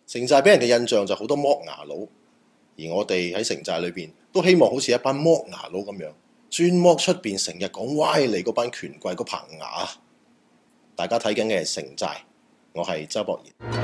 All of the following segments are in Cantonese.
城寨俾人嘅印象就好多剝牙佬，而我哋喺城寨裏邊都希望好似一班剝牙佬咁樣，專剝出邊成日講歪理嗰班權貴嗰棚牙。大家睇緊嘅係城寨，我係周博賢。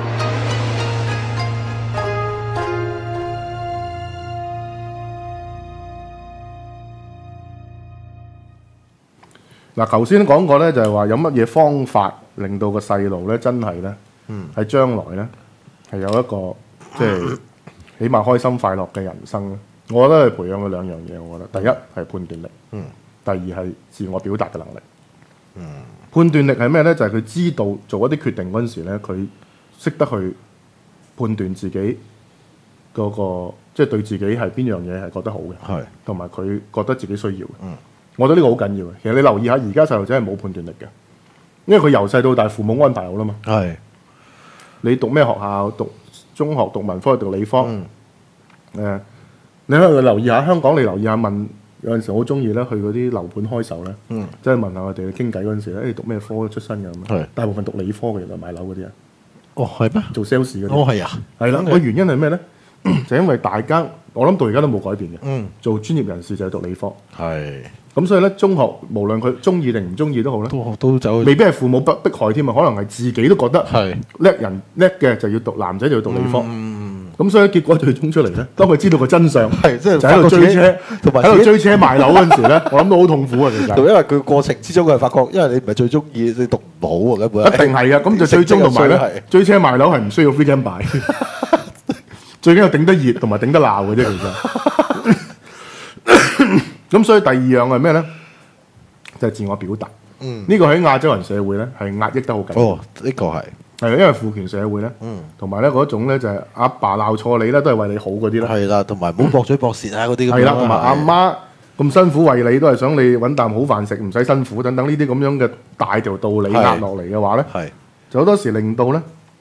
嗱，頭先講過咧，就係話有乜嘢方法令到個細路咧真係咧，喺將來咧係有一個即係起碼開心快樂嘅人生咧。我覺得係培養佢兩樣嘢，我覺得第一係判斷力，第二係自我表達嘅能力。判斷力係咩咧？就係佢知道做一啲決定嗰陣時咧，佢識得去判斷自己嗰個即係對自己係邊樣嘢係覺得好嘅，同埋佢覺得自己需要嘅。我覺得呢個好緊要嘅。其實你留意下，而家細路仔係冇判斷力嘅，因為佢由細到大父母安排好啦嘛。你讀咩學校？讀中學、讀文科、讀理科。你可以留意下香港，你留意下問有陣時好中意咧去嗰啲樓盤開售咧，即係問下我哋傾偈嗰陣時咧，你讀咩科出身嘅咁？大部分讀理科嘅原來買樓嗰啲人。 哦，係咩？ 做 sales 嗰啲。 哦，係啊。 係啦，個原因係咩咧？就因為大家我諗到而家都冇改變嘅。做專業人士就係讀理科。咁所以咧，中學無論佢中意定唔中意都好咧， 都走， 未必係父母迫害添啊，可能係自己都覺得叻人叻嘅就要讀男仔就要讀理科。咁所以結果最終出嚟咧，當佢知道個真相，就喺度追車，同埋喺度追車賣樓嗰陣時咧，我諗都好痛苦啊！其實， 因為佢過程之中佢係發覺，因為你唔係最中意，你讀唔好啊，根本一定係嘅。咁就最終同埋咧，追車賣樓係唔需要 free game 擺，最緊要頂得熱同埋頂得鬧嘅啫。其實，咁所以第二樣係咩咧？就係自我表達。呢個喺亞洲人社會咧係壓抑得好緊。 哦，呢個係。 係，因為父權社會咧，同埋咧嗰種咧就係阿爸鬧錯你咧，都係為你好嗰啲啦。 係啦，同埋唔好駁嘴駁舌啊嗰啲咁樣。 係啦，同埋阿媽咁辛苦為你，都係想你揾啖好飯食，唔使辛苦等等呢啲咁樣嘅大條道理壓落嚟嘅話咧，就好多時令到咧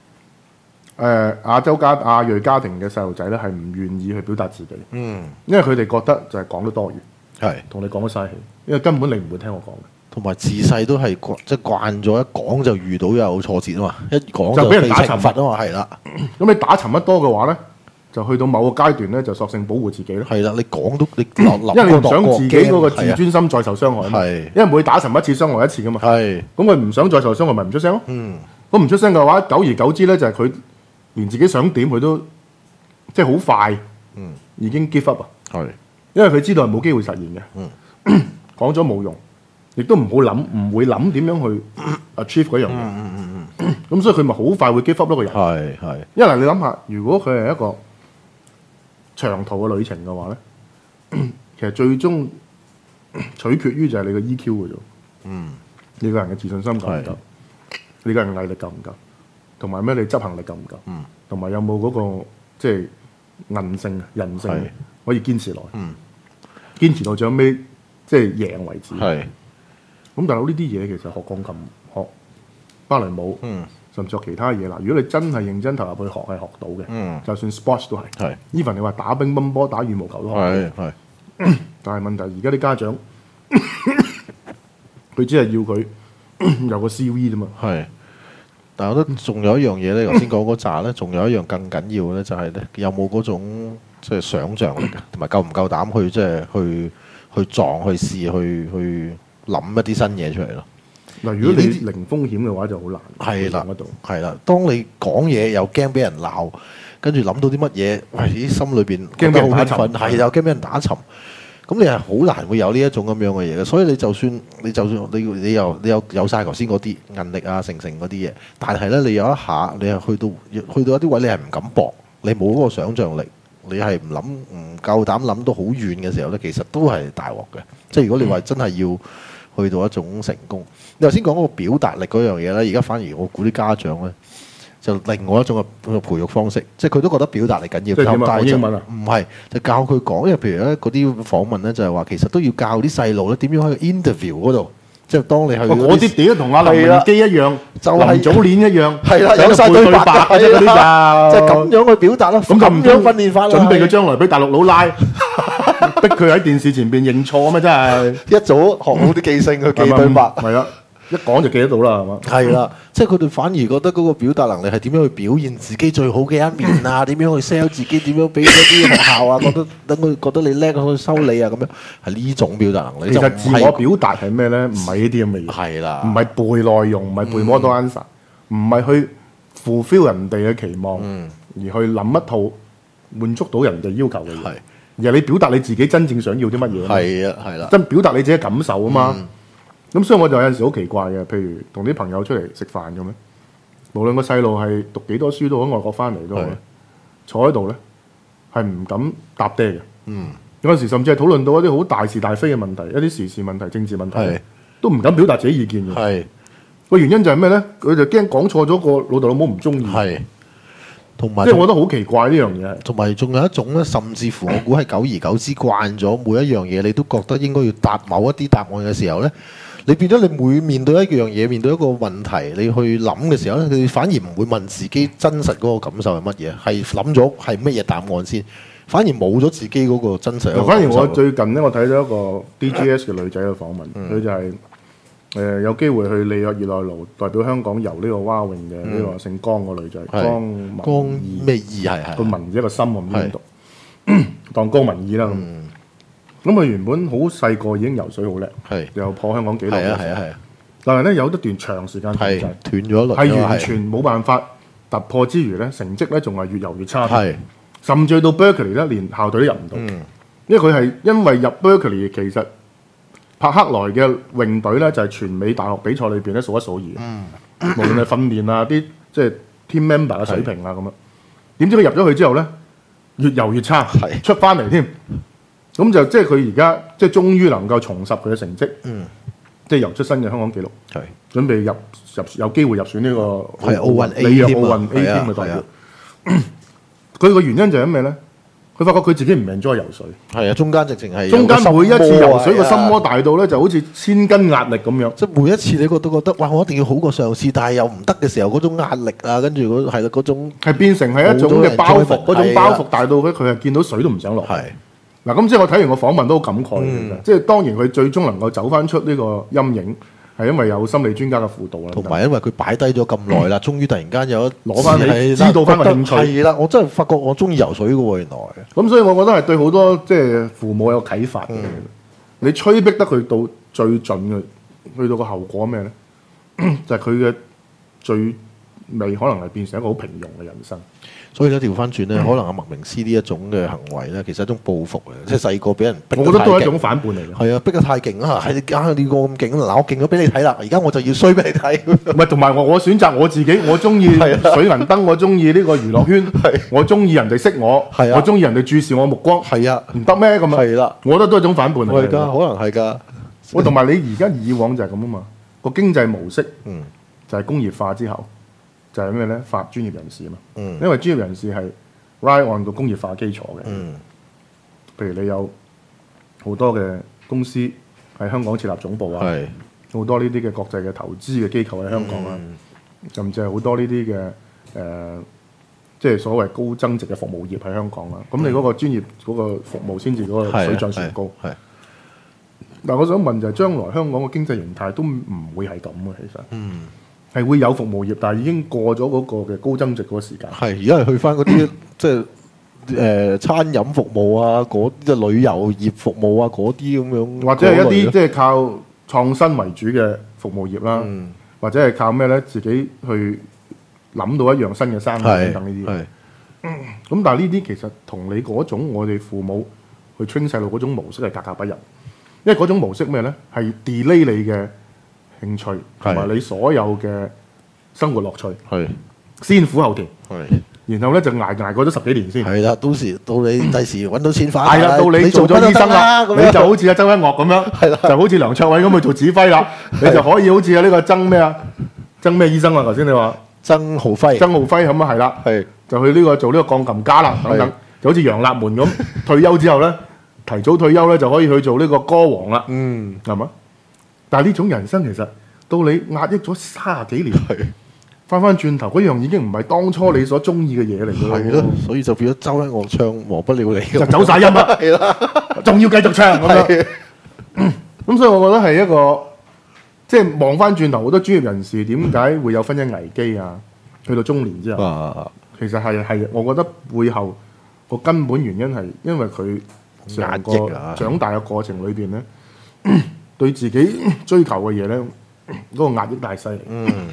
亞裔家庭嘅細路仔咧係唔願意去表達自己。因為佢哋覺得就係講得多餘，同你講得嘥氣，因為根本你唔會聽我講嘅。 同埋自細都係即係慣咗，一講就遇到有挫折啊嘛，一講就俾人打沉罰啊嘛，係啦。 咁你打沉得多嘅話咧，就去到某個階段咧，就索性保護自己咯。 係啦，你講都你因為你唔想自己嗰個自尊心再受傷害啊嘛。因為每打沉一次，傷害一次噶嘛。咁佢唔想再受傷害，咪唔出聲咯。咁唔出聲嘅話，久而久之咧，就係佢連自己想點佢都即係好快，已經 give up 啊。因為佢知道係冇機會實現嘅，講咗冇用。亦都唔好諗，唔會諗點樣去 achieve 嗰樣嘢。咁所以佢咪好快會 give up 咯個人。因為你諗下，如果佢係一個長途嘅旅程嘅話咧，其實最終取決於就係你個 EQ 嘅啫。你個人嘅自信心夠唔夠？你個人毅力夠唔夠？同埋咩？你執行力夠唔夠？同埋有冇嗰個即係韌性、人性可以堅持落去？堅持到最後尾即係贏為止。咁大佬呢啲嘢其實學鋼琴、學芭蕾舞，甚至學其他嘢啦。如果你真係認真投入去學，係學到嘅。就算 sports 都係。even 你話打乒乓波、打羽毛球都係。但係問題而家啲家長，佢只係要佢有個 CV 啫嘛。 但係我覺得仲有一樣嘢咧，頭先講嗰扎咧，仲有一樣更緊要咧，就係咧有冇嗰種即係想像力同埋夠唔夠膽去即係去撞、去試、去諗一啲新嘢出嚟咯。 嗱，如果你零風險嘅話就好難。 係啦。當你講嘢又驚俾人鬧，跟住諗到啲乜嘢，喺心裏邊驚俾人打沉， 係又驚俾人打沉。咁你係好難會有呢一種咁樣嘅嘢嘅。所以你就算你有晒頭先嗰啲韌力啊、成嗰啲嘢，但係咧你有一下你係去到一啲位你係唔敢搏，你冇嗰個想像力。你係唔夠膽諗到好遠嘅時候咧，其實都係大鑊嘅。即係如果你話真係要去到一種成功，你頭先講嗰個表達力嗰樣嘢咧，而家反而我估啲家長咧就另外一種嘅培育方式，即係佢都覺得表達力緊要。 即係點啊？講英文啊？ 唔係，就教佢講。因為譬如咧嗰啲訪問咧就係話，其實都要教啲細路咧點樣喺 interview 嗰度。即係當你去嗰啲屌同阿林榮基一樣， 就係早年一樣， 係啦，有晒對白啊，嗰啲咋，即係咁樣去表達咯。咁唔樣訓練法， 準備佢將來俾大陸佬拉，逼佢喺電視前邊認錯啊嘛！真係一早學好啲記性去記對白。 係啊， 一講就記得到啦，係嘛？ 係啦，即係佢哋反而覺得嗰個表達能力係點樣去表現自己最好嘅一面啊？點樣去 sell 自己？點樣俾嗰啲學校啊？等佢覺得你叻，去收你啊？咁樣係呢種表達能力。 其實自我表達係咩咧？唔係呢啲咁嘅嘢。 係啦， 唔係背內容，唔係背 model answer，唔係去 fulfill 人哋嘅期望，而去諗一套滿足到人哋要求嘅嘢。而係你表達你自己真正想要啲乜嘢。 係啊，係啦， 真表達你自己感受啊嘛。咁所以我就有陣時好奇怪嘅，譬如同啲朋友出嚟食飯咁樣，無論個細路係讀幾多書都好，外國翻嚟都好，坐喺度咧係唔敢搭爹嘅。有陣時甚至係討論到一啲好大是大非嘅問題，一啲時事問題、政治問題，都唔敢表達自己意見嘅。係個原因就係咩咧？佢就驚講錯咗，個老豆老母唔中意。係，同埋即係我覺得好奇怪呢樣嘢。同埋仲有一種咧，甚至乎我估係久而久之慣咗，每一樣嘢你都覺得應該要答某一啲答案嘅時候咧。你變咗你每面對一樣嘢，面對一個問題，你去諗嘅時候咧，你反而唔會問自己真實嗰個感受係乜嘢，係諗咗係乜嘢答案先，反而冇咗自己嗰個真實。反而我最近咧，我睇咗一個 DGS 嘅女仔嘅訪問，佢就係有機會去里約熱內盧代表香港遊呢個蛙泳嘅呢個姓江個女仔，江咩義係個文字一個心我唔知點讀，當江文義啦。咁佢原本好細個已經游水好叻，又破香港紀錄。但係咧有一段長時間斷咗落，係完全冇辦法突破之餘咧，成績咧仲係越游越差。甚至到 Berkeley 咧，連校隊都入唔到。因為佢係因為入 Berkeley，其實柏克萊嘅泳隊咧就係全美大學比賽裏邊咧數一數二。無論係訓練啊，啲即係 team member 嘅水平啊咁樣。點知佢入咗去之後咧，越游越差，出翻嚟添。咁就即係佢而家即係終於能夠重拾佢嘅成績，即係游出新嘅香港紀錄，準備入有機會入選呢個里約奧運 A team 嘅代表。佢個原因就係咩咧？佢發覺佢自己唔enjoy游水，係啊，中間直情係中間每一次游水個心魔大到咧，就好似千斤壓力咁樣。即係每一次你覺得哇，我一定要好過上次，但係又唔得嘅時候，嗰種壓力啊，跟住係啦嗰種係變成係一種嘅包袱，嗰種包袱大到佢係見到水都唔想落。嗱，咁即係我睇完個訪問都好感慨嘅，即係當然佢最終能夠走翻出呢個陰影，係因為有心理專家嘅輔導啦，同埋因為佢擺低咗咁耐啦，終於突然間有攞翻你知道翻個興趣。係啦，我真係發覺我中意游水嘅喎，原來。咁所以我覺得係對好多即係父母有啟發嘅。你催逼得佢到最盡嘅，去到個後果咩咧？就係佢嘅最尾可能係變成一個好平庸嘅人生。所以咧調翻轉咧，可能阿麥明詩呢一種嘅行為咧，其實係一種報復嚟嘅，即係細個俾人逼得太勁。我覺得都係一種反叛嚟嘅。係啊，逼得太勁啦！係你個咁勁，嗱我勁咗俾你睇啦，而家我就要衰俾你睇。唔係，同埋我選擇我自己，我中意水銀燈，我中意呢個娛樂圈，我中意人哋識我，我中意人哋注視我目光。係啊，唔得咩咁啊？係啦，我覺得都係一種反叛嚟嘅。係㗎，可能係㗎。喂，同埋你而家以往就係咁啊嘛，個經濟模式就係工業化之後。就係咩咧？發專業人士嘛，因為專業人士係 ride on 個工業化基礎嘅。譬如你有好多嘅公司喺香港設立總部啊，好多呢啲嘅國際嘅投資嘅機構喺香港啊，甚至係好多呢啲嘅即係所謂高增值嘅服務業喺香港啊。咁你嗰個專業嗰個服務先至嗰個水漲船高。但我想問就係將來香港嘅經濟形態都唔會係咁嘅，其實。係會有服務業，但係已經過咗嗰個嘅高增值嗰個時間。係而家係去翻嗰啲即係餐飲服務啊，嗰啲旅遊業服務啊，嗰啲咁樣，或者係一啲即係靠創新為主嘅服務業啦，或者係靠咩咧？自己去諗到一樣新嘅生意等等呢啲。咁但係呢啲其實同你嗰種我哋父母去 train 細路嗰種模式係格格不入，因為嗰種模式咩咧？係 delay 你嘅興趣同埋你所有嘅生活樂趣，先苦後甜，然後咧就捱過咗10幾年先。係啦，到你第時揾到錢花。係啦，到你做咗醫生啦，你就好似阿周一岳咁樣，係啦，就好似梁卓偉咁去做指揮啦，你就可以好似啊呢個曾咩醫生啊？頭先你話曾浩輝咁啊，係啦，就去呢個做呢個鋼琴家啦，等等，就好似楊立門咁退休之後咧，提早退休咧就可以去做呢個歌王啦，係嘛？但係呢種人生其實到你壓抑咗30幾年，翻翻轉頭嗰樣已經唔係當初你所中意嘅嘢嚟嘅咯。係咯，所以就變咗周一岳唱《和不了你》就走晒音啦，係啦，仲要繼續唱咁樣。咁所以我覺得係一個即係望翻轉頭，好多專業人士點解會有婚姻危機啊？去到中年之後，其實係我覺得背後個根本原因係因為佢成個長大嘅過程裏邊咧，對自己追求嘅嘢咧，嗰個壓抑太犀利。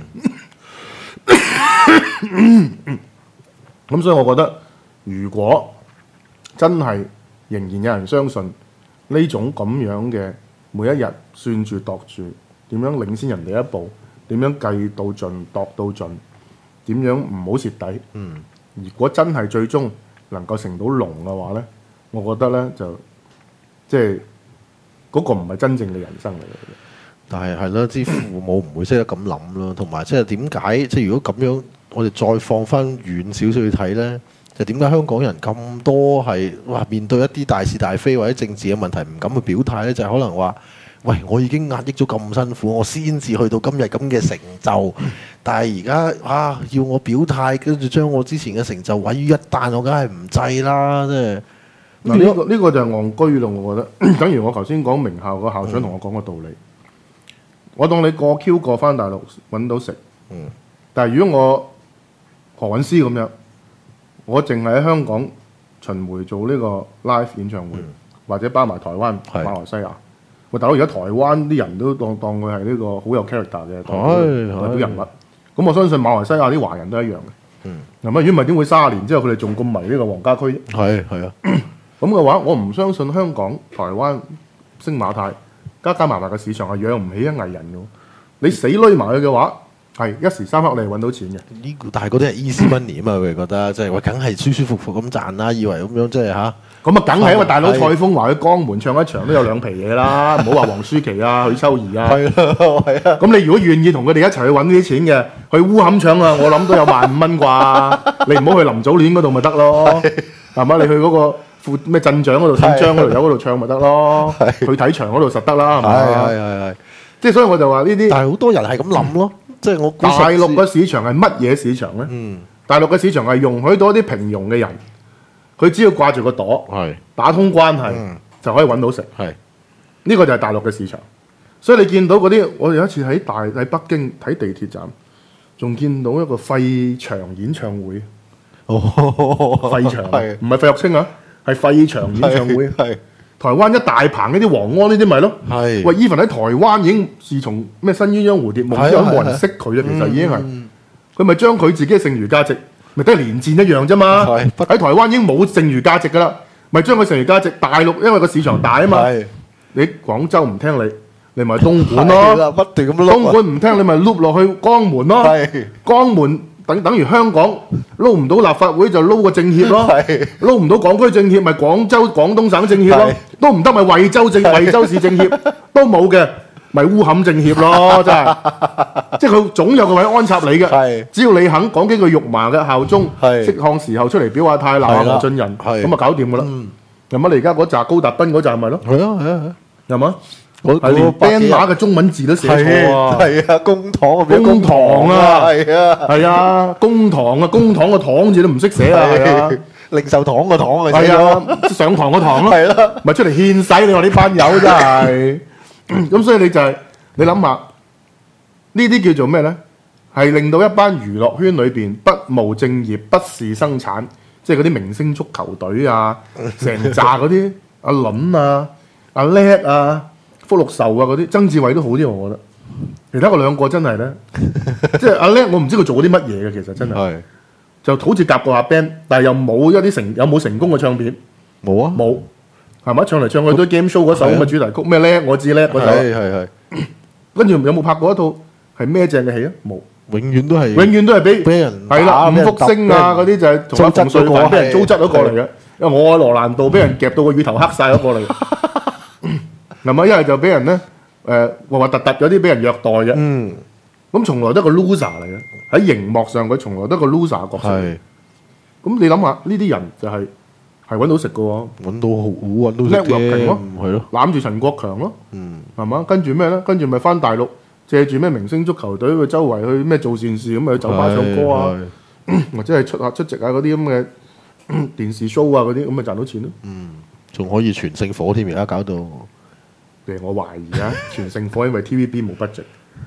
咁所以我覺得，如果真係仍然有人相信呢種咁樣嘅每一日算住度住，點樣領先人哋一步，點樣計到盡度到盡，點樣唔好蝕底。如果真係最終能夠成到龍嘅話咧，我覺得咧就即係嗰個唔係真正嘅人生嚟嘅。 但係咯，啲父母唔會識得咁諗咯，同埋即係點解即係如果咁樣，我哋再放翻遠少少去睇咧，就點解香港人咁多係面對一啲大是大非或者政治嘅問題唔敢去表態咧？就係可能話，喂，我已經壓抑咗咁辛苦，我先至去到今日咁嘅成就，但係而家要我表態，跟住將我之前嘅成就毀於一旦，我梗係唔制啦！即係嗱，呢個就係戇居咯，我覺得。等於我頭先講名校個校長同我講個道理。我當你過 Q 過翻大陸揾到食，但係如果我何韻詩咁樣，我淨係喺香港巡迴做呢個 live 演唱會，或者包埋台灣、馬來西亞。喂，大佬，而家台灣啲人都當佢係呢個好有 character 嘅代表人物。咁我相信馬來西亞啲華人都一樣嘅。嗱，如果唔係點會30年之後佢哋仲咁迷呢個黃家駒？係啊。咁嘅話，我唔相信香港、台灣、星馬泰加埋嘅市場係養唔起一藝人嘅。你死攏埋佢嘅話，係一時三刻你係揾到錢嘅。 呢個但係嗰啲係 easy money 啊嘛，佢哋覺得即係話梗係舒舒服服咁賺啦，以為咁樣即係嚇。咁啊，梗係因為大佬蔡楓華去江門唱一場都有2皮嘢啦，唔好話黃舒淇啊、許秋怡啊。係啊。咁你如果願意同佢哋一齊去揾呢啲錢嘅，去烏坎唱啊，我諗都有15,000蚊啩。你唔好去林祖戀嗰度咪得咯，係嘛？你去嗰個咩鎮長嗰度、姓張嗰度有嗰度唱咪得咯，去睇場嗰度實得啦，係咪？係。即係所以我就話呢啲，但係好多人係咁諗咯。即係我大陸嘅市場係乜嘢市場咧？大陸嘅市場係容許到一啲平庸嘅人，佢只要掛住個朵，打通關係就可以揾到食。呢個就係大陸嘅市場。所以你見到嗰啲，我有一次喺北京睇地鐵站，仲見到一個費翔演唱會。費翔唔係費玉清啊，係費翔演唱會。台灣一大棚呢啲黃安呢啲咪咯，喂 even 喺台灣已經自從咩新鴛鴦蝴蝶夢之後冇人識佢啊，其實已經係佢咪將佢自己嘅剩餘價值咪都係連戰一樣啫嘛，喺台灣已經冇剩餘價值噶啦，咪將佢剩餘價值大陸因為個市場大啊嘛，你廣州唔聽你咪東莞咯，不斷咁撈，東莞唔聽你咪碌落去江門咯，江門。等於香港撈唔到立法會就撈個政協咯，撈唔到港區政協咪廣東省政協咯，都唔得咪惠州市政協都冇嘅，咪烏坎政協咯，真係，即係佢總有個位安插你嘅，只要你肯講幾句肉麻嘅效忠，適當時候出嚟表下態鬧下何俊仁，咁啊搞掂噶啦，係咪？你而家嗰紮高達斌嗰紮咪咯，係嘛？係連 banner 嘅中文字都寫錯啊！係啊，公堂啊，係啊，公堂個堂字都唔識寫啊！係啊，零售堂個堂啊，係啊，上堂個堂咯，係咯，咪出嚟獻使你話呢班友真係。咁所以你就係你諗下，呢啲叫做咩咧？係令到一班娛樂圈裏邊不務正業、不事生產，即係嗰啲明星足球隊啊，成扎嗰啲阿倫啊、阿叻啊。福祿壽啊嗰啲，曾志偉都好啲，我覺得。其他嗰兩個真係咧，即係阿叻，我唔知佢做過啲乜嘢嘅，其實真係。就好似夾過下 band，但係又冇一啲有冇成功嘅唱片。冇啊，冇，係咪？唱嚟唱去都 game show 嗰首咁嘅主題曲，咩叻我知叻嗰首。係。跟住有冇拍過一套係咩正嘅戲啊？冇，永遠都係俾人係啦，五福星啊嗰啲就係同阿馮瑞凡俾人糟質咗過嚟嘅。因為我喺羅蘭道俾人夾到個乳頭黑晒咗過嚟。係咪？一係就俾人咧，核突嗰啲俾人虐待嘅。咁從來都係個 loser 嚟嘅。喺熒幕上佢從來都係個 loser 角色。咁你諗下，呢啲人就係揾到食嘅喎。揾到好揾到食嘅。係咯。攬住陳國強咯。係嘛？跟住咩咧？跟住咪翻大陸，借住咩明星足球隊去周圍去咩做善事，咁咪去酒吧唱歌啊，或者係出席啊嗰啲咁嘅電視 show 啊嗰啲，咁咪賺到錢咯。仲可以傳聖火添，而家搞到。我懷疑啊，傳聖火因為 TVB 冇 budget，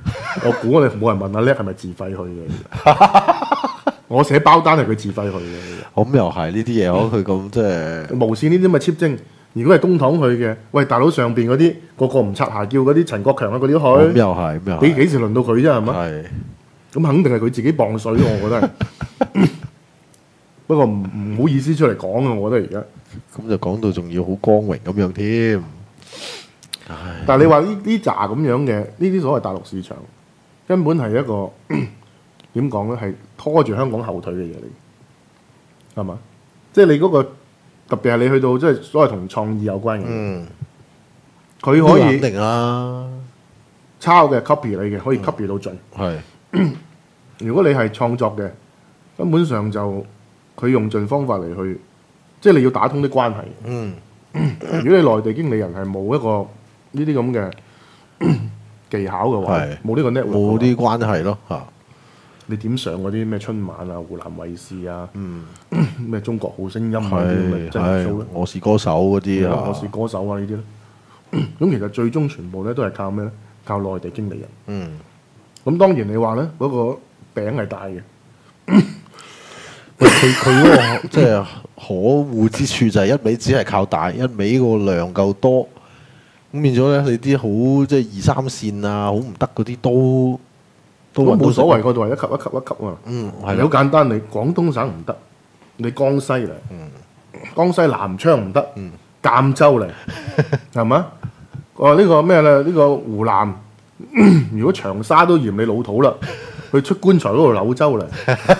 我估我哋冇人問阿叻係咪自費去嘅。我寫包單係佢自費去嘅。 咁又係呢啲嘢，佢咁即係無線呢啲咪 cheap 精。如果係公帑去嘅，喂大佬上邊嗰啲個個唔刷下叫嗰啲陳國強啊嗰啲去， 咁又係， 幾時輪到佢啫係咪？ 係。 咁肯定係佢自己磅水，我覺得係。不過唔好意思出嚟講啊，我覺得而家。 咁就講到仲要好光榮咁樣添。 但係你話呢扎咁樣嘅呢啲所謂大陸市場，根本係一個點講咧，係拖住香港後腿嘅嘢嚟，係嘛？即係你嗰個特別係你去到即係所謂同創意有關嘅，佢可以肯定啦， 抄嘅 copy 你嘅，可以 copy 到盡。 係。 如果你係創作嘅，根本上就佢用盡方法嚟去，即係你要打通啲關係。如果你內地經理人係冇一個呢啲咁嘅技巧嘅話，冇呢個 network， 冇啲關係咯嚇。 你點上嗰啲咩春晚啊、湖南衛視啊、咩中國好聲音啊啲真係數咧？ 我是歌手嗰啲啊， 我是歌手啊呢啲咧。咁其實最終全部咧都係靠咩咧？靠內地經理人。咁當然你話咧嗰個餅係大嘅。 佢嗰個即係可惡之處就係一味只係靠大，一味個量夠多，咁變咗咧你啲好即係二三線啊，好唔得嗰啲都冇所謂，嗰度係一級一級一級啊。係好簡單，你廣東省唔得，你江西嚟，江西南昌唔得，贛州嚟，係咪？呢個咩咧？呢個湖南，如果長沙都嫌你老土啦，去出棺材嗰度柳州嚟。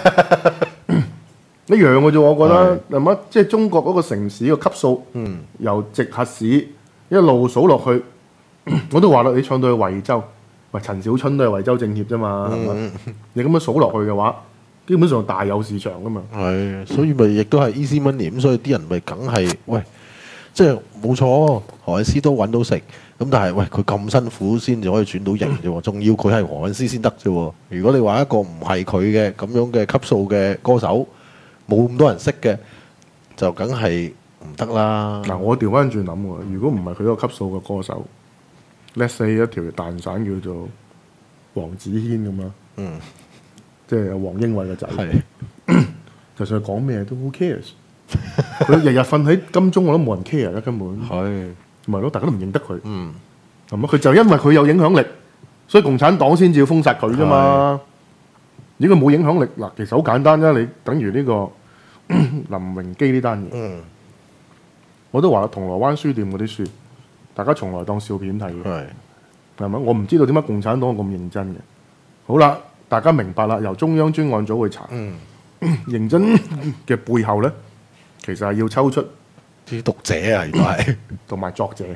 一樣嘅啫，我覺得係咪？即係中國嗰個城市嘅級數，由直轄市一路數落去，我都話啦，你唱到去惠州，喂，陳小春都係惠州政協啫嘛，係咪？你咁樣數落去嘅話，基本上大有市場噶嘛。 係，所以咪亦都係 easy money，咁所以啲人咪梗係喂，即係冇錯，何韻詩都揾到食，咁但係喂佢咁辛苦先至可以轉到型啫喎，仲要佢係何韻詩先得啫喎。如果你話一個唔係佢嘅咁樣嘅級數嘅歌手，冇咁多人識嘅，就梗係唔得啦。 嗱，我調翻轉諗喎，如果唔係佢嗰個級數嘅歌手，let's say 一條蛋散叫做黃子軒咁啦，即係黃英偉嘅仔，就算佢講咩都 who cares， 佢日日瞓喺金鐘我都冇人 care 啦，根本係咪咯？大家都唔認得佢，係咪？佢就因為佢有影響力，所以共產黨先至要封殺佢啫嘛。如果佢冇影響力，嗱，其實好簡單啫。你等於呢個林榮基呢單嘢，我都話啦，銅鑼灣書店嗰啲書，大家從來當笑片睇嘅，係咪？我唔知道點解共產黨咁認真嘅。好啦，大家明白啦，由中央專案組去查，認真嘅背後咧，其實係要抽出啲讀者啊，原來係同埋作者，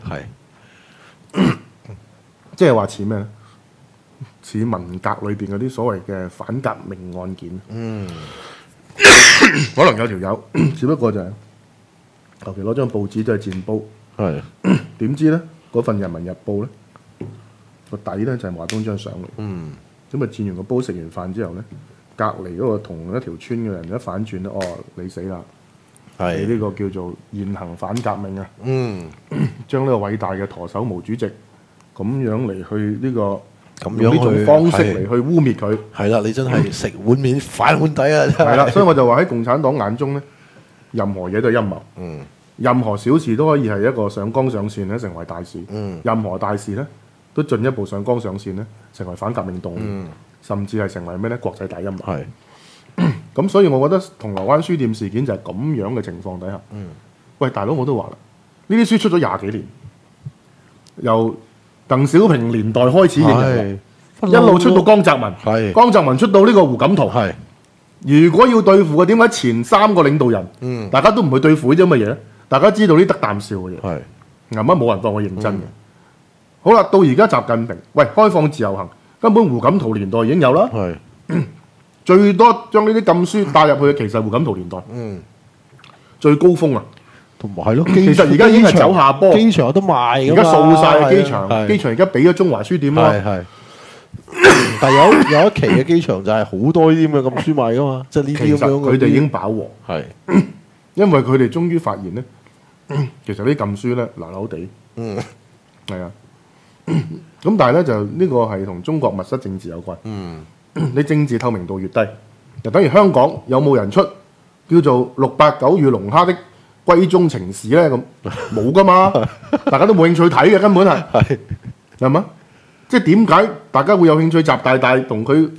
即係話似咩咧？似文革裏邊嗰啲所謂嘅反革命案件，可能有條友，只不過就係求其攞張報紙都係賤煲，點知咧嗰份《人民日報》咧個底咧就係華東張相嚟，咁啊賤完個煲，食完飯之後咧，隔離嗰個同一條村嘅人一反轉咧，哦你死啦！你呢個叫做現行反革命啊，將呢個偉大嘅舵手毛主席咁樣嚟去呢個。咁樣呢種方式嚟去污蔑佢， 係啦，你真係食碗面反碗底啊！ 係啦，所以我就話喺共產黨眼中咧，任何嘢都係陰謀，任何小事都可以係一個上綱上線咧，成為大事，任何大事咧都進一步上綱上線咧，成為反革命動亂，甚至係成為咩咧國際大陰謀。咁所以我覺得銅鑼灣書店事件就係咁樣嘅情況底下，喂大佬我都話啦，呢啲書出咗20幾年，由鄧小平年代開始認人，一路出到江澤民，江澤民出到呢個胡錦濤。如果要對付嘅，點解前3個領導人，大家都唔去對付呢啲咁嘅嘢？大家知道呢得啖笑嘅嘢，啱啱冇人當我認真嘅。好啦，到而家習近平，喂開放自由行，根本胡錦濤年代已經有啦。最多將呢啲禁書帶入去，其實胡錦濤年代，最高峰啊！ 同埋係咯， 其實而家已經係走下坡， 機場有得賣， 而家掃曬機場，機場而家俾咗中華書店啦。 但係有一期嘅機場就係好多呢啲咁嘅禁書賣噶嘛，即係呢啲咁樣。 佢哋已經飽和，因為佢哋終於發現咧，其實啲禁書咧流流地，係啊， 咁但係咧就呢個係同中國密室政治有關。你政治透明度越低，就等於香港有冇人出叫做689與龍蝦的閨中情事咧？咁冇噶嘛，大家都冇興趣睇嘅，根本係嘛？即係點解大家會有興趣習大大同佢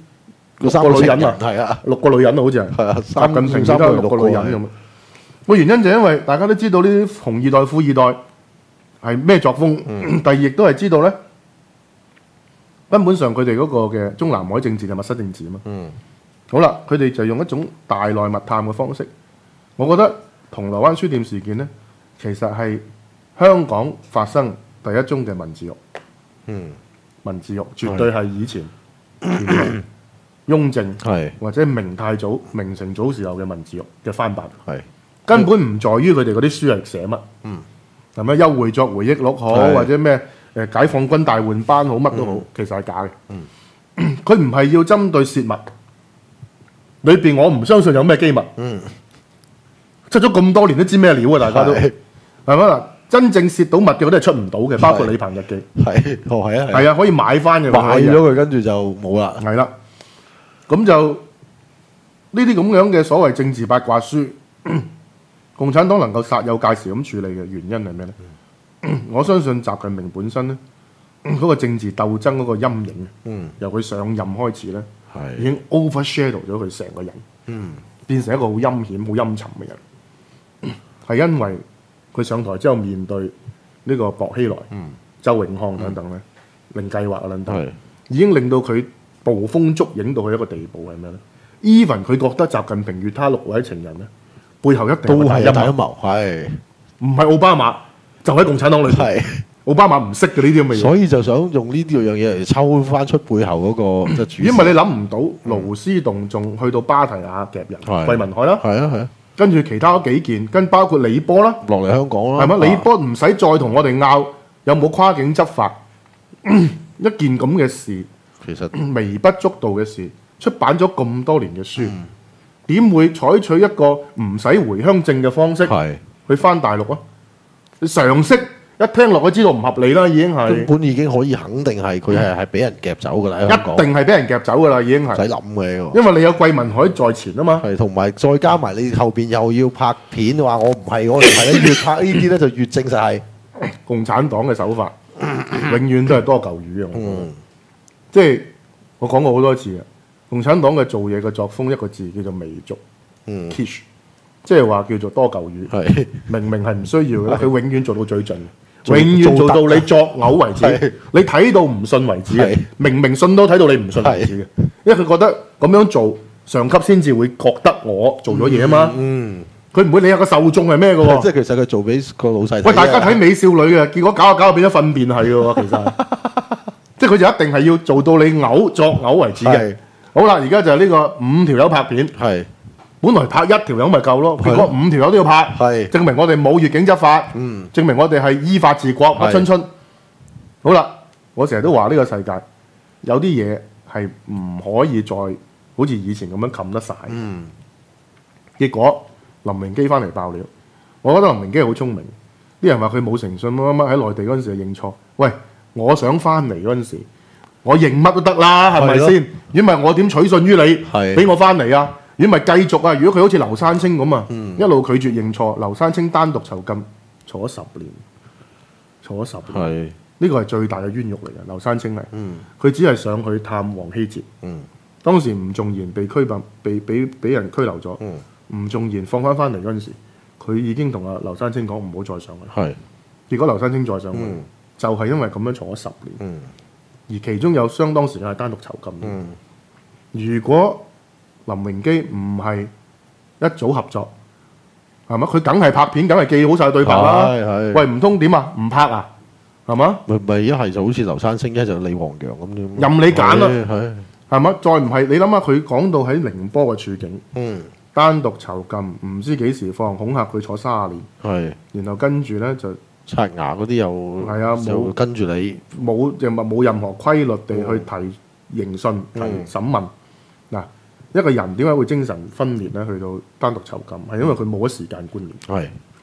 6個女人啊？ 係啊 ，6個女人啊，好似係習近平而家6個女人咁。個原因就因為大家都知道呢啲紅二代、富二代係咩作風，第二亦都係知道咧，根本上佢哋嗰個嘅中南海政治就密室政治啊嘛。好啦，佢哋就用一種大內密探嘅方式。我覺得銅鑼灣書店事件咧，其實係香港發生第一宗嘅文字獄。文字獄絕對係以前雍正或者明太祖、明成祖時候嘅文字獄嘅翻版。根本唔在於佢哋嗰啲書係寫乜，係咪休會作回憶錄好，或者咩解放軍大換班好，乜都好，其實係假嘅。佢唔係要針對泄密，裏邊我唔相信有咩機密。出咗咁多年都知咩料啊！大家都係咪嗱？真正泄到密嘅嗰啲係出唔到嘅，包括李鵬日記。係啊，可以買翻嘅。 買咗佢跟住就冇啦。 係啦，咁就呢啲咁樣嘅所謂政治八卦書。共產黨能夠煞有介事咁處理嘅原因係咩呢？我相信習近平本身呢，嗰個政治鬥爭嗰個陰影，由佢上任開始呢，已經 overshadow 咗佢成個人，變成一個好陰險、好陰沉嘅人。係因為佢上台之後面對呢個薄熙來、周永康等等呢，零計劃啊等等，已經令到佢捕風捉影到去一個地步係咩呢？ Even 佢覺得習近平與他6位情人呢，背後一定都係大陰謀， 唔係奧巴馬就喺共產黨裏邊，奧巴馬唔識嘅呢啲咁嘅嘢， 所以就想用呢啲樣嘢嚟抽翻出背後嗰個即係主。 因為你諗唔到勞師動眾去到巴提亞夾人、桂民海啦，跟住其他嗰幾件，跟包括李波啦， 落嚟香港啦， 係嘛？李波唔使再同我哋拗有冇跨境執法，一件咁嘅事， 其實微不足道嘅事，出版咗咁多年嘅書。點會採取一個唔使回鄉證嘅方式去翻大陸啊？常識一聽落，都知道唔合理啦，已經係根本已經可以肯定係佢係俾人夾走㗎啦， 一定係俾人夾走㗎啦，已經係唔使諗嘅。 因為你有桂民海在前啊嘛， 同埋再加埋你後邊又要拍片話我唔係，我唔係咧，越拍呢啲咧就越證實係共產黨嘅手法，永遠都係多嚿魚嘅。即係我講過好多次嘅。共產黨嘅做嘢嘅作風一個字叫做微俗，quiche，即係話叫做多嚿魚。明明係唔需要嘅，佢永遠做到最盡，永遠做到你作嘔為止，你睇到唔信為止。明明信都睇到你唔信為止嘅，因為佢覺得咁樣做上級先至會覺得我做咗嘢啊嘛。佢唔會理下個受眾係咩嘅喎。 即係其實佢做俾個老細睇。 喂，大家睇美少女嘅，結果搞下搞下變咗糞便係嘅喎，其實即係佢就一定係要做到你嘔作嘔為止嘅。好啦，而家就係呢個5條友拍片，本來拍1條友咪夠咯，結果5條友都要拍，證明我哋冇越境執法，證明我哋係依法治國，乜春春。好啦，我成日都話呢個世界有啲嘢係唔可以再好似以前咁樣冚得晒。結果林榮基翻嚟爆料，我覺得林榮基係好聰明。啲人話佢冇誠信乜乜乜，喺內地嗰陣時就認錯。喂，我想翻嚟嗰陣時。我認乜都得啦，係咪先？如果唔係我點取信於你，俾我翻嚟啊？如果唔係繼續啊？如果佢好似劉山青咁啊，一路拒絕認錯，劉山青單獨囚禁坐咗10年，坐咗10年，呢個係最大嘅冤獄嚟嘅。劉山青係，佢只係上去探黃希哲，當時吳仲賢被拘捕，俾人拘留咗，吳仲賢放翻嚟嗰陣時，佢已經同阿劉山青講唔好再上去，結果劉山青再上去，就係因為咁樣坐咗10年。而其中有相當時間係單獨囚禁。如果林榮基唔係一組合作，係嘛？佢梗係拍片，梗係記好晒對白啦。喂，唔通點啊？唔拍啊？係嘛？ 咪一係就好似劉山青，一就李黃洋咁樣。 任你揀啦，係嘛？再唔係你諗下，佢講到喺寧波嘅處境，單獨囚禁，唔知幾時放，恐嚇佢坐30年，然後跟住咧就。 刷牙嗰啲又係啊，冇跟住你冇任何規律地去提刑訊、提審問。嗱，一個人點解會精神分裂咧？去到單獨囚禁係因為佢冇咗時間觀念。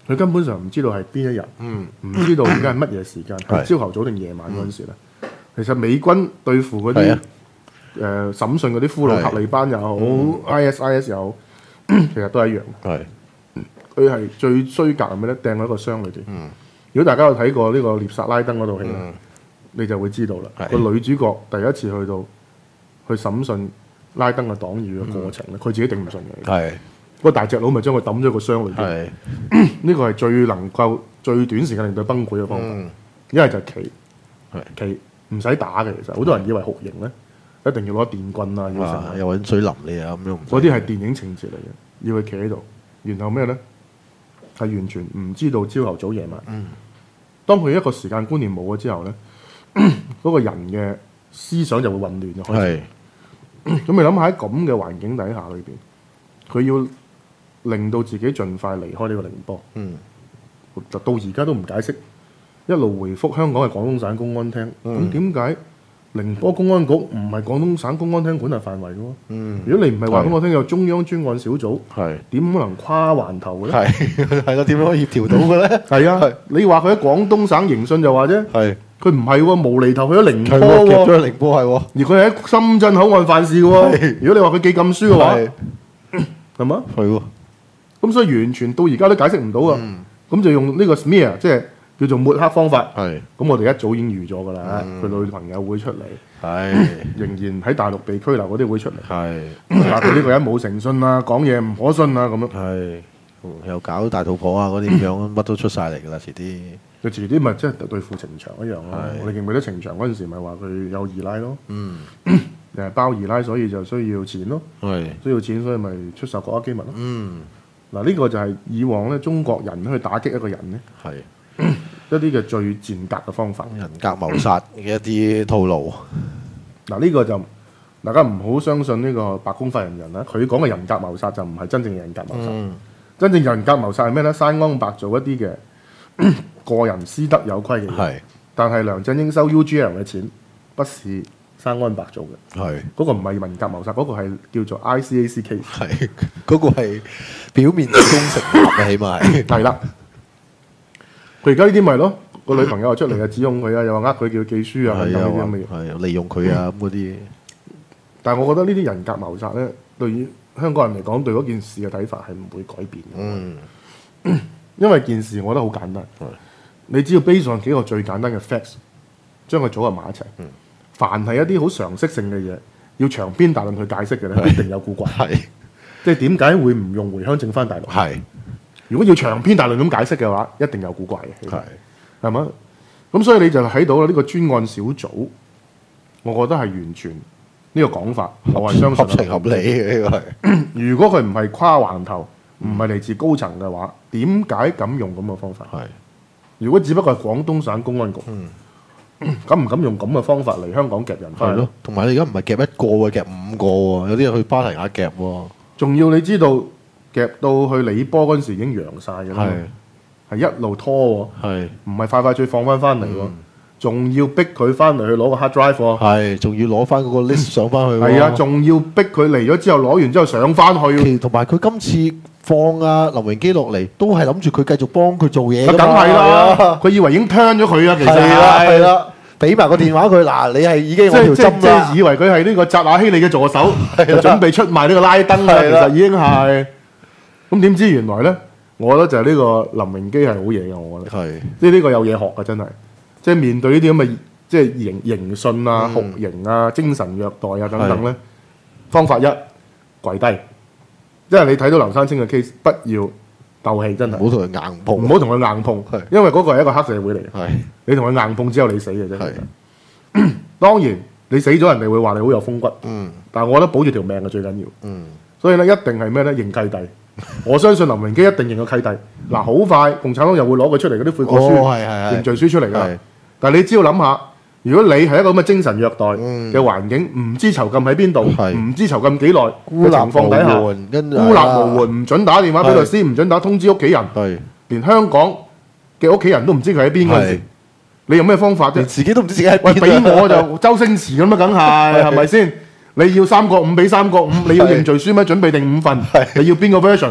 佢根本上唔知道係邊一日，唔知道而家係乜嘢時間，係朝頭早定夜晚嗰陣時咧。其實美軍對付嗰啲審訊嗰啲俘虜塔利班又好，ISIS 又好，其實都係一樣。佢係最衰格係咩咧？掟喺個箱裏邊。如果大家有睇過呢個獵殺拉登嗰套戲，你就會知道啦。個女主角第一次去到去審訊拉登嘅黨羽嘅過程咧，佢自己頂唔順嘅。個大隻佬咪將佢抌咗個箱裏邊。呢個係最能夠最短時間令佢崩潰嘅方法。一係就企唔使打嘅，其實好多人以為酷刑咧一定要攞電棍啊，要成又揾水淋你啊咁樣。 嗰啲係電影情節嚟嘅，要佢企喺度，然後咩咧？係完全唔知道朝頭早夜晚。當佢一個時間觀念冇咗之後咧，嗰個人嘅思想就會混亂咗。開始。咁你諗下喺咁嘅環境底下裏邊，佢要令到自己盡快離開呢個寧波。就到而家都唔解釋，一路回覆香港係廣東省公安廳。咁點解寧波公安局唔係廣東省公安廳管轄範圍嘅喎？如果你唔係話俾我聽有中央專案小組，點可能跨環頭嘅咧？ 係咯，點樣可以協調到嘅咧？ 係啊，你話佢喺廣東省刑訊就話啫，佢唔係喎，無厘頭去咗寧波喎， 夾咗去寧波係喎， 而佢係喺深圳口岸犯事嘅喎。如果你話佢寄禁書嘅話，係嘛？係喎。咁所以完全到而家都解釋唔到啊。咁就用呢個 smear， 即係叫做抹黑方法。咁我哋一早已經預咗㗎啦。佢女朋友會出嚟，仍然喺大陸被拘留嗰啲會出嚟。話佢呢個人冇誠信啊，講嘢唔可信啊咁樣。 又搞大肚婆啊嗰啲咁樣，乜都出晒嚟㗎啦，遲啲。 佢遲啲咪即係對付程翔一樣咯。我哋記唔記得程翔嗰陣時咪話佢有二奶咯？誒包二奶，所以就需要錢咯。需要錢，所以咪出售國家機密咯。嗱，呢個就係以往咧中國人去打擊一個人咧，一啲嘅最賤格嘅方法， 人格謀殺嘅一啲套路。 嗱，呢個就大家唔好相信呢個白宮發言人啦。佢講嘅人格謀殺就唔係真正嘅人格謀殺。真正人格謀殺係咩咧？生安白做一啲嘅個人私德有虧嘅嘢。但係梁振英收 UGL 嘅錢，不是生安白做嘅。嗰個唔係人格謀殺，嗰個係叫做 ICAC case。 嗰個係表面功成立嘅，起碼係啦。佢而家呢啲咪咯，個女朋友又出嚟啊，指控佢啊，又話佢叫記書啊，呢啲咁嘅嘢， 利用佢啊咁嗰啲。 但係我覺得呢啲人格謀殺咧，對於香港人嚟講，對嗰件事嘅睇法係唔會改變嘅。因為件事我覺得好簡單，你只要 base on幾個最簡單嘅 facts， 將佢組合埋一齊。凡係一啲好常識性嘅嘢，要長篇大論去解釋嘅咧，一定有古怪。即係點解會唔用回鄉證翻大陸？如果要長篇大論咁解釋嘅話，一定有古怪嘅。係嘛？咁所以你就睇到啦，呢個專案小組，我覺得係完全呢個講法，我係相信合情合理嘅呢個係。 如果佢唔係跨環頭，唔係嚟自高層嘅話，點解敢用咁嘅方法？如果只不過係廣東省公安局，敢唔敢用咁嘅方法嚟香港夾人翻？係咯， 同埋你而家唔係夾一個喎，夾5個喎，有啲人去巴提亞夾喎。 仲要你知道夾到去李波嗰陣時已經揚晒嘅啦，係一路拖喎，唔係快快脆放翻嚟喎，仲要逼佢翻嚟去攞個 hard drive 喎， 仲要攞翻嗰個 list 上翻去喎， 係啊，仲要逼佢嚟咗之後攞完之後上翻去， 同埋佢今次放阿林榮基落嚟，都係諗住佢繼續幫佢做嘢㗎嘛， 梗係啦，佢以為已經 turn 咗佢啊，其實係啦。俾埋個電話佢，嗱你係已經我條針啦， 即係以為佢係呢個扎瓦希利嘅助手，就準備出賣呢個拉登啦。其實已經係咁，點知原來咧，我覺得就係呢個林榮基係好嘢嘅，我覺得即係呢個有嘢學嘅，真係即係面對呢啲咁嘅即係刑訊啊、酷刑啊、精神虐待啊等等咧，方法一跪低，即係你睇到劉山青嘅 case， 不要鬥氣，真係唔好同佢硬碰， 唔好同佢硬碰，因為嗰個係一個黑社會嚟嘅。你同佢硬碰之後，你死嘅啫。當然你死咗，人哋會話你好有風骨。但係我覺得保住條命係最緊要。所以咧，一定係咩咧？認契弟。我相信林榮基一定認個契弟。嗱，好快共產黨又會攞佢出嚟嗰啲悔過書、認罪書出嚟㗎。但係你只要諗下，如果你係一個咁嘅精神虐待嘅環境，唔知囚禁喺邊度，唔知囚禁幾耐嘅情況底下，孤立無援，唔準打電話俾律師，唔準打通知屋企人，連香港嘅屋企人都唔知佢喺邊嗰陣時，你用咩方法啫？ 自己都唔知自己喺邊。 喂，俾我就周星馳咁啊，梗係咪先？你要3個5俾3個5，你要認罪書咩？準備定5份，你要邊個 version？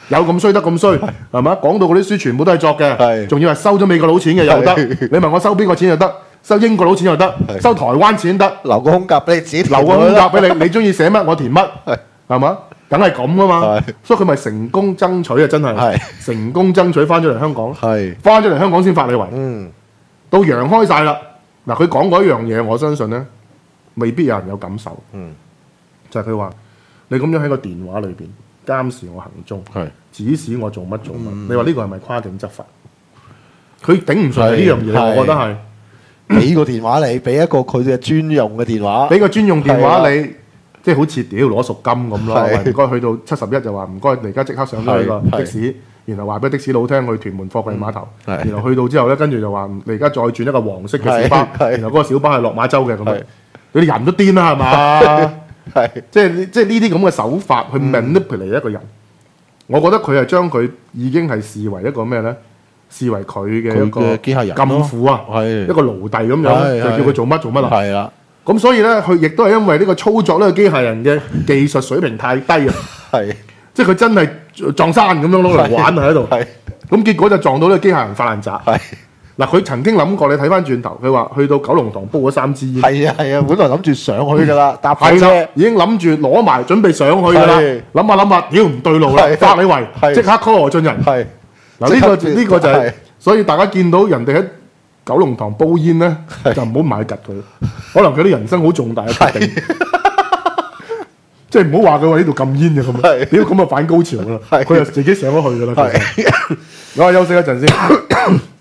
有咁衰得咁衰，係嘛？講到嗰啲書全部都係作嘅， 係仲要係收咗美國佬錢嘅又得。你問我收邊個錢就得，收英國佬錢又得，收台灣錢得， 留個空格俾你自己填留個空格俾你，你中意寫乜我填乜，係嘛？梗係咁噶嘛，所以佢咪成功爭取啊！真係成功爭取翻咗嚟香港，翻咗嚟香港先發你圍。到揚開晒啦，嗱佢講嗰一樣嘢，我相信咧未必有人有感受。就係佢話你咁樣喺個電話裏邊監視我行蹤，指使我做乜做乜。你話呢個係咪跨境執法？佢頂唔順呢樣嘢，我覺得係俾個電話你，俾一個佢嘅專用嘅電話， 俾個專用電話你。即係好似屌攞贖金咁咯，唔該去到71就話唔該，你而家即刻上咗去個的士，然後話俾的士佬聽去屯門貨櫃碼頭，然後去到之後咧，跟住就話你而家再轉一個黃色嘅小巴，然後嗰個小巴係落馬洲嘅咁樣，你啲人都癲啦係嘛？即係呢啲咁嘅手法去 manipulate 一個人，我覺得佢係將佢已經係視為一個咩咧？視為佢嘅一個機械人禁錮啊，一個奴隸咁樣，就叫佢做乜做乜啦。 係啦。 咁所以咧，佢亦都係因為呢個操作呢個機械人嘅技術水平太低啊，即係佢真係撞山咁樣攞嚟玩喺度，咁結果就撞到呢個機械人發爛渣。嗱，佢曾經諗過，你睇翻轉頭，佢話去到九龍塘煲咗3支煙， 係啊，本來諗住上去㗎啦，搭火車已經諗住攞埋準備上去㗎啦，諗下，屌唔對路啦，發你圍，即刻 call 何俊仁。嗱，呢個就係，所以大家見到人哋喺九龍塘煲煙咧，就唔好買吉佢，可能佢啲人生好重大嘅決定，即係唔好話佢話呢度禁煙嘅咁，屌咁就反高潮啦，佢就自己上咗去噶啦。我休息一陣先。